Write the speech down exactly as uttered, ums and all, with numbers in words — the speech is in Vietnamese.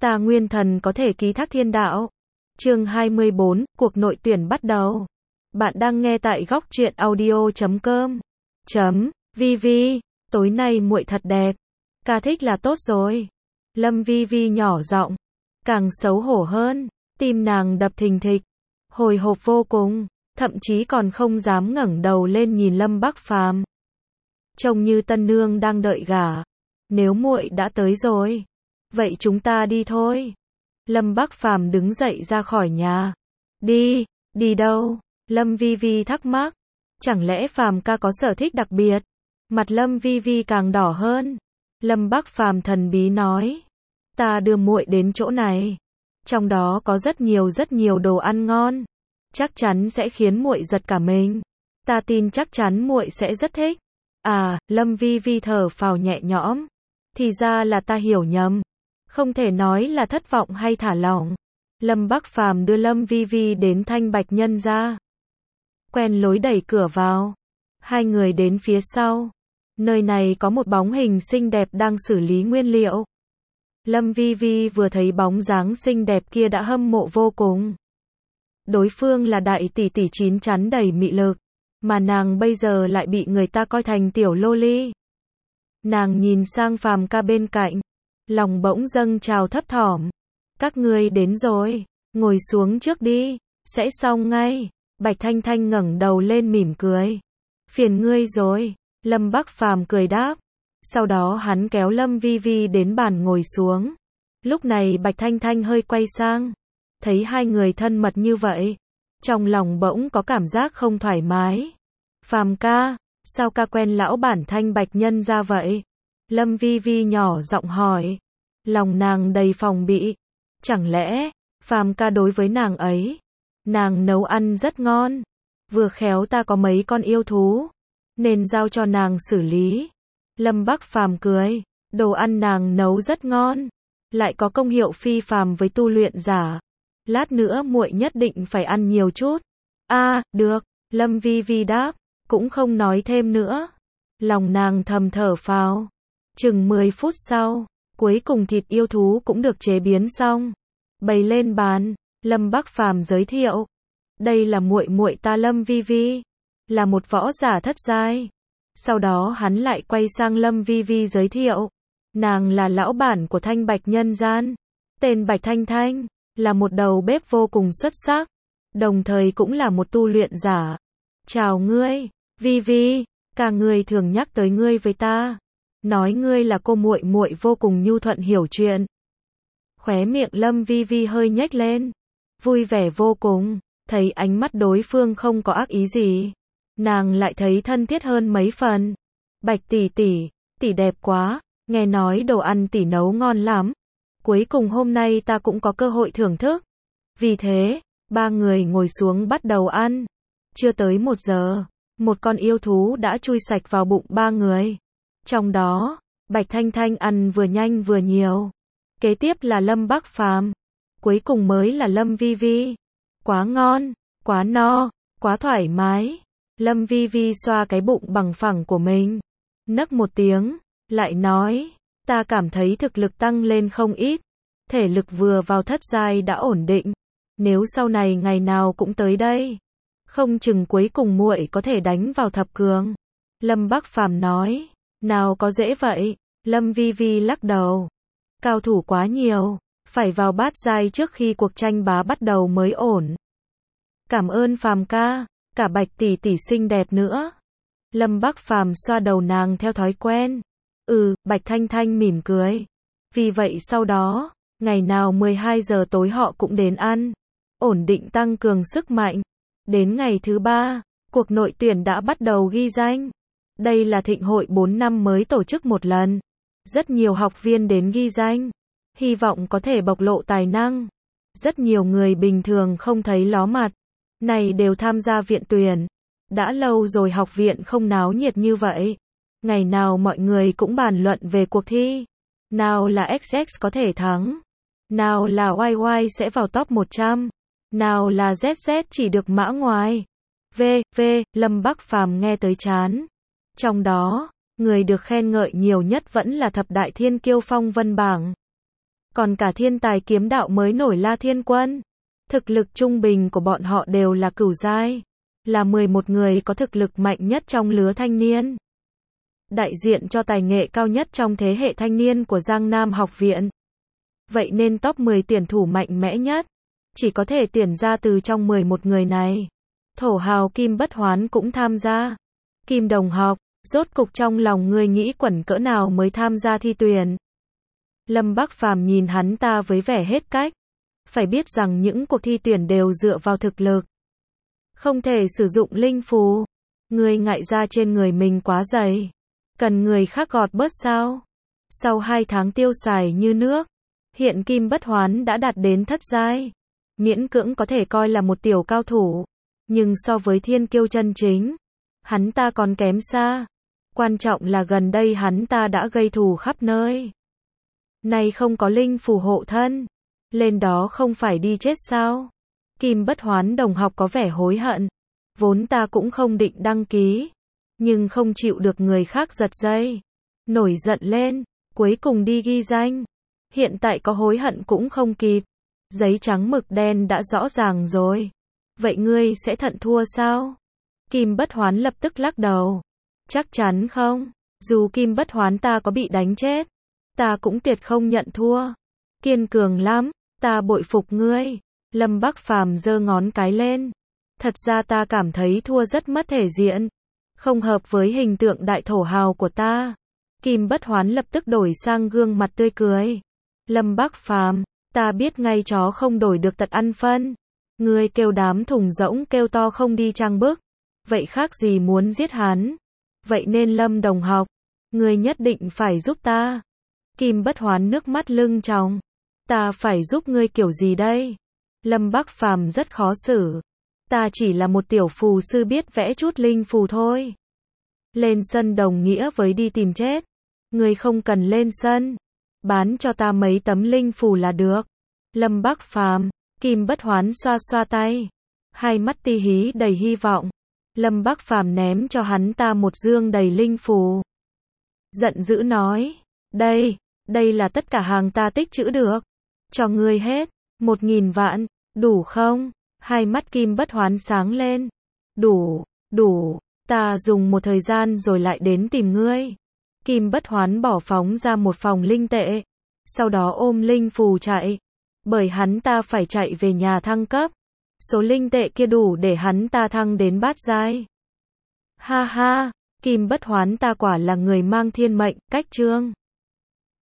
Ta nguyên thần có thể ký thác thiên đạo. Chương hai mươi bốn, cuộc nội tuyển bắt đầu. Bạn đang nghe tại góc truyện audio chấm com. Chấm, Vi Vi, tối nay muội thật đẹp. Ca thích là tốt rồi. Lâm Vi Vi nhỏ giọng, càng xấu hổ hơn, tim nàng đập thình thịch, hồi hộp vô cùng, thậm chí còn không dám ngẩng đầu lên nhìn Lâm Bắc Phàm. Trông như tân nương đang đợi gả. Nếu muội đã tới rồi, vậy chúng ta đi thôi. Lâm Bắc Phàm đứng dậy ra khỏi nhà. Đi, đi đâu? Lâm Vi Vi thắc mắc. Chẳng lẽ Phàm ca có sở thích đặc biệt? Mặt Lâm Vi Vi càng đỏ hơn. Lâm Bắc Phàm thần bí nói, ta đưa muội đến chỗ này. Trong đó có rất nhiều rất nhiều đồ ăn ngon. Chắc chắn sẽ khiến muội giật cả mình. Ta tin chắc chắn muội sẽ rất thích. À, Lâm Vi Vi thở phào nhẹ nhõm. Thì ra là ta hiểu nhầm. Không thể nói là thất vọng hay thả lỏng. Lâm Bắc Phàm đưa Lâm Vi Vi đến Thanh Bạch Nhân gia. Quen lối đẩy cửa vào. Hai người đến phía sau. Nơi này có một bóng hình xinh đẹp đang xử lý nguyên liệu. Lâm Vi Vi vừa thấy bóng dáng xinh đẹp kia đã hâm mộ vô cùng. Đối phương là đại tỷ tỷ chín chắn đầy mị lực, mà nàng bây giờ lại bị người ta coi thành tiểu loli. Nàng nhìn sang Phàm ca bên cạnh, lòng bỗng dâng trào thấp thỏm. Các ngươi đến rồi, ngồi xuống trước đi, sẽ xong ngay. Bạch Thanh Thanh ngẩng đầu lên mỉm cười. Phiền ngươi rồi, Lâm Bắc Phàm cười đáp. Sau đó hắn kéo Lâm Vi Vi đến bàn ngồi xuống. Lúc này Bạch Thanh Thanh hơi quay sang, thấy hai người thân mật như vậy, trong lòng bỗng có cảm giác không thoải mái. Phàm ca, sao ca quen lão bản Thanh Bạch Nhân gia vậy? Lâm Vi Vi nhỏ giọng hỏi. Lòng nàng đầy phòng bị. Chẳng lẽ, Phàm ca đối với nàng ấy, nàng nấu ăn rất ngon. Vừa khéo ta có mấy con yêu thú, nên giao cho nàng xử lý. Lâm Bắc Phàm cười, đồ ăn nàng nấu rất ngon, lại có công hiệu phi phàm với tu luyện giả. Lát nữa muội nhất định phải ăn nhiều chút. A, à, được, Lâm Vi Vi đáp, cũng không nói thêm nữa. Lòng nàng thầm thở phào. Chừng mười phút sau, cuối cùng thịt yêu thú cũng được chế biến xong, bày lên bàn. Lâm Bắc Phàm giới thiệu, đây là muội muội ta Lâm Vi Vi, là một võ giả thất giai. Sau đó hắn lại quay sang Lâm Vi Vi giới thiệu, nàng là lão bản của Thanh Bạch Nhân gian, tên Bạch Thanh Thanh, là một đầu bếp vô cùng xuất sắc, đồng thời cũng là một tu luyện giả. Chào ngươi, Vi Vi, cả người thường nhắc tới ngươi với ta, nói ngươi là cô muội muội vô cùng nhu thuận hiểu chuyện. Khóe miệng Lâm Vi Vi hơi nhếch lên, vui vẻ vô cùng, thấy ánh mắt đối phương không có ác ý gì, nàng lại thấy thân thiết hơn mấy phần. Bạch tỷ tỷ, tỷ đẹp quá, nghe nói đồ ăn tỷ nấu ngon lắm. Cuối cùng hôm nay ta cũng có cơ hội thưởng thức. Vì thế, ba người ngồi xuống bắt đầu ăn. Chưa tới một giờ, một con yêu thú đã chui sạch vào bụng ba người. Trong đó, Bạch Thanh Thanh ăn vừa nhanh vừa nhiều. Kế tiếp là Lâm Bắc Phàm, cuối cùng mới là Lâm Vi Vi. Quá ngon, quá no, quá thoải mái. Lâm Vi Vi xoa cái bụng bằng phẳng của mình, nấc một tiếng, lại nói, ta cảm thấy thực lực tăng lên không ít, thể lực vừa vào thất giai đã ổn định. Nếu sau này ngày nào cũng tới đây, không chừng cuối cùng muội có thể đánh vào thập cường. Lâm Bắc Phàm nói, nào có dễ vậy. Lâm Vi Vi lắc đầu, cao thủ quá nhiều, phải vào bát giai trước khi cuộc tranh bá bắt đầu mới ổn. Cảm ơn Phàm ca, cả Bạch tỷ tỷ xinh đẹp nữa. Lâm Bắc Phàm xoa đầu nàng theo thói quen. Ừ, Bạch Thanh Thanh mỉm cười. Vì vậy sau đó, ngày nào mười hai giờ tối họ cũng đến ăn, ổn định tăng cường sức mạnh. Đến ngày thứ ba, cuộc nội tuyển đã bắt đầu ghi danh. Đây là thịnh hội bốn năm mới tổ chức một lần. Rất nhiều học viên đến ghi danh, hy vọng có thể bộc lộ tài năng. Rất nhiều người bình thường không thấy ló mặt, này đều tham gia viện tuyển. Đã lâu rồi học viện không náo nhiệt như vậy. Ngày nào mọi người cũng bàn luận về cuộc thi. Nào là ích ích có thể thắng, nào là Y Y sẽ vào top một trăm, nào là Z Z chỉ được mã ngoài. V, V, Lâm Bắc Phàm nghe tới chán. Trong đó, người được khen ngợi nhiều nhất vẫn là thập đại thiên kiêu phong vân bảng. còn cả thiên tài kiếm đạo mới nổi La Thiên Quân. Thực lực trung bình của bọn họ đều là cửu giai, là mười một người có thực lực mạnh nhất trong lứa thanh niên. Đại diện cho tài nghệ cao nhất trong thế hệ thanh niên của Giang Nam học viện. Vậy nên top mười tuyển thủ mạnh mẽ nhất, chỉ có thể tuyển ra từ trong mười một người này. Thổ hào Kim Bất Hoán cũng tham gia. Kim đồng học, rốt cục trong lòng ngươi nghĩ quẩn cỡ nào mới tham gia thi tuyển. Lâm Bắc Phàm nhìn hắn ta với vẻ hết cách. Phải biết rằng những cuộc thi tuyển đều dựa vào thực lực. Không thể sử dụng linh phù. Ngươi ngại da trên người mình quá dày. Cần người khác gọt bớt sao? Sau hai tháng tiêu xài như nước, hiện Kim Bất Hoán đã đạt đến thất giai. Miễn cưỡng có thể coi là một tiểu cao thủ. Nhưng so với thiên kiêu chân chính, hắn ta còn kém xa. Quan trọng là gần đây hắn ta đã gây thù khắp nơi. Nay không có linh phù hộ thân, lên đó không phải đi chết sao? Kim Bất Hoán đồng học có vẻ hối hận. Vốn ta cũng không định đăng ký, nhưng không chịu được người khác giật dây. Nổi giận lên, cuối cùng đi ghi danh. Hiện tại có hối hận cũng không kịp. Giấy trắng mực đen đã rõ ràng rồi. Vậy ngươi sẽ thận thua sao? Kim Bất Hoán lập tức lắc đầu. Chắc chắn không? Dù Kim Bất Hoán ta có bị đánh chết, ta cũng tuyệt không nhận thua. Kiên cường lắm, ta bội phục ngươi. Lâm Bắc Phàm giơ ngón cái lên. Thật ra ta cảm thấy thua rất mất thể diện. Không hợp với hình tượng đại thổ hào của ta. Kim Bất Hoán lập tức đổi sang gương mặt tươi cười. Lâm Bắc Phàm, ta biết ngay chó không đổi được tật ăn phân. Ngươi kêu đám thùng rỗng kêu to không đi trang bức. Vậy khác gì muốn giết hắn. Vậy nên Lâm đồng học, ngươi nhất định phải giúp ta. Kim Bất Hoán nước mắt lưng tròng. Ta phải giúp ngươi kiểu gì đây? Lâm Bắc Phàm rất khó xử. Ta chỉ là một tiểu phù sư biết vẽ chút linh phù thôi. Lên sân đồng nghĩa với đi tìm chết. Ngươi không cần lên sân. Bán cho ta mấy tấm linh phù là được. Lâm Bắc Phàm, Kim Bất Hoán xoa xoa tay. Hai mắt ti hí đầy hy vọng. Lâm Bắc Phàm ném cho hắn ta một dương đầy linh phù. Giận dữ nói. Đây, đây là tất cả hàng ta tích trữ được. Cho ngươi hết. Một nghìn vạn, đủ không? Hai mắt Kim Bất Hoán sáng lên. Đủ, đủ, ta dùng một thời gian rồi lại đến tìm ngươi. Kim Bất Hoán bỏ phóng ra một phòng linh tệ. Sau đó ôm linh phù chạy. Bởi hắn ta phải chạy về nhà thăng cấp. Số linh tệ kia đủ để hắn ta thăng đến bát giai. Ha ha, Kim Bất Hoán ta quả là người mang thiên mệnh, cách chương.